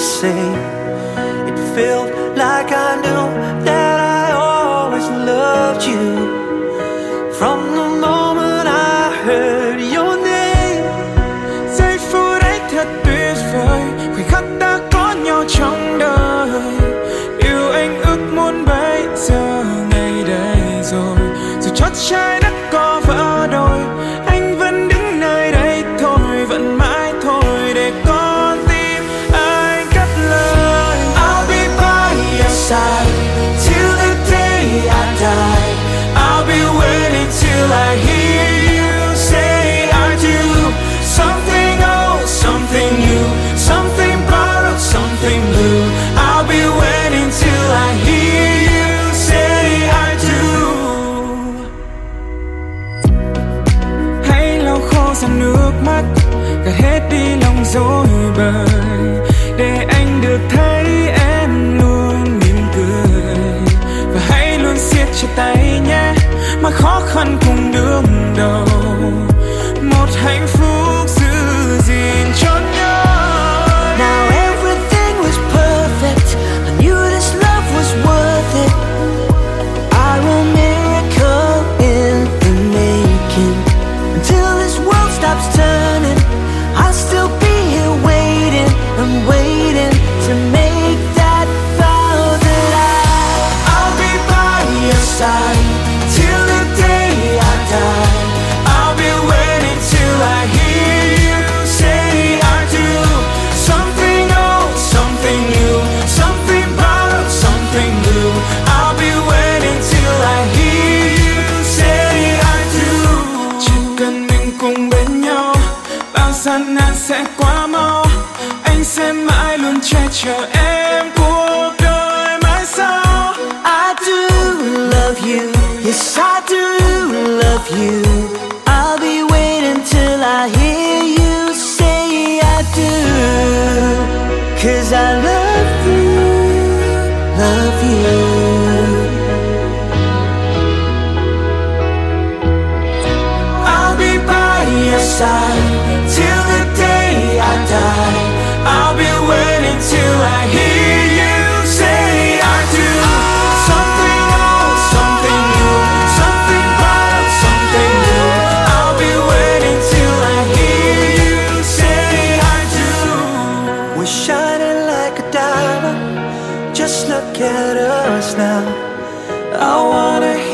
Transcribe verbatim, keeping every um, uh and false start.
say. It felt like I knew that I always loved you. From the moment I heard your name. Giây phút ấy thật tuyệt vời, khoảnh khắc ta có nhau trong đời. Điều anh ước muốn bây giờ ngày đây rồi. Dù chót trái đất có vỡ đôi, anh vẫn đứng nơi đây thôi, vẫn mãi thôi để con tim anh cất lời. I'll be by your side till the day I die. I'll be waiting till I hear you say I do. Something old, something new, something borrowed, something blue. I'll be waiting till I hear you say I do. Hãy lau khô dòng nước mắt, gạt hết đi lòng rối bời, để anh được thấy em luôn mỉm cười. Và hãy luôn siết chặt tay nhé, mà khó khăn cùng đương đầu. Một hạnh phúc giữ gìn cho nhau. Now everything was perfect. I knew this love was worth it. I will miracle in the making. Until this world stops turning, I'll still be here waiting. I'm waiting to make that vow that I I'll be by your side till the day I die. I'll be waiting till I hear you say I do. Something old, something new, something borrowed, something blue. I'll be waiting till I hear you say I do. Chỉ cần mình cùng bên nhau, bao gian nan sẽ qua mau. Anh sẽ mãi luôn che chở em cuộc đời mãi sau. I do love you, yes I do love you. I'll be waiting till I hear you say I do. Cause I love you, love you. I'll be by your side till the day I die. I'll be waiting till I hear you say I do. Something old, something new, something borrowed, something new. I'll be waiting till I hear you say I do. We're shining like a diamond. Just look at us now. I wanna hear